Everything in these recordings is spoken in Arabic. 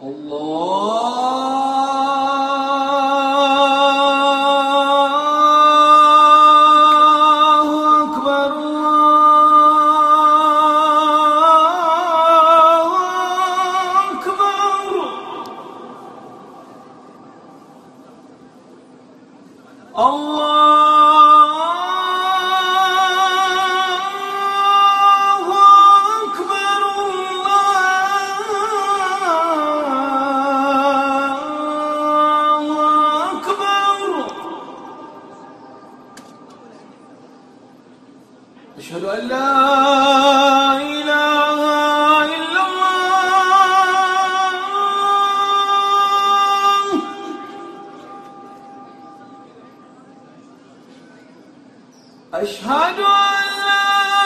أشهد أن لا إله إلا الله. أشهد أن لا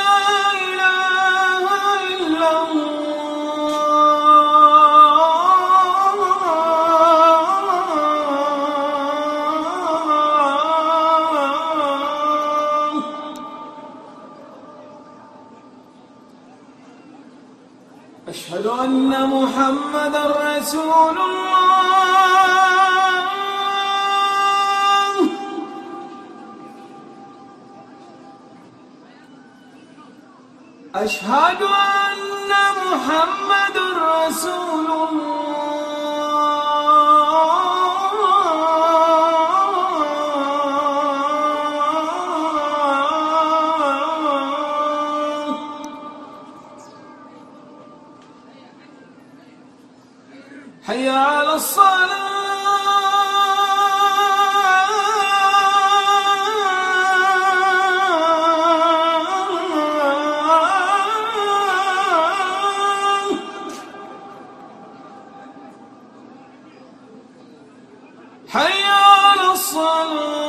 إله إلا أشهد أن محمدًا رسول الله. أشهد أن محمدًا رسول حي على الصلاة. حي على الصلاة.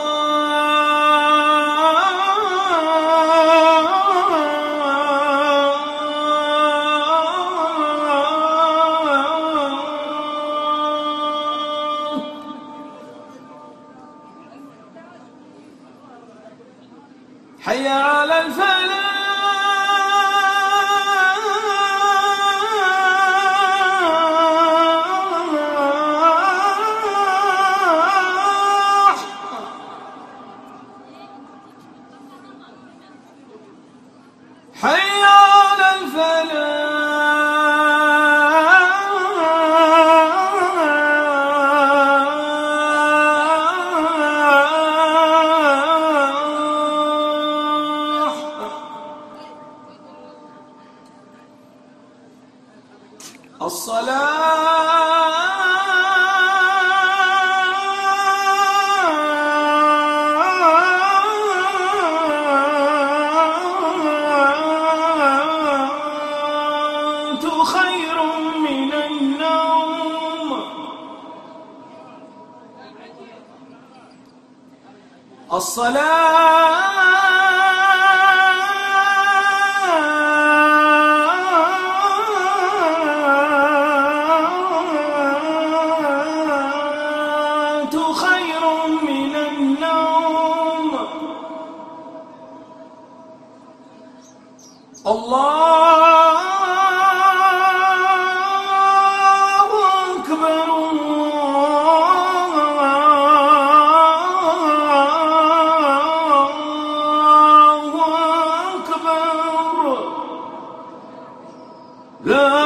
حي على الفلاح. حي على الفلاح. الصلاة خير من النوم. الصلاة خير من النوم. الله أكبر. الله أكبر. لا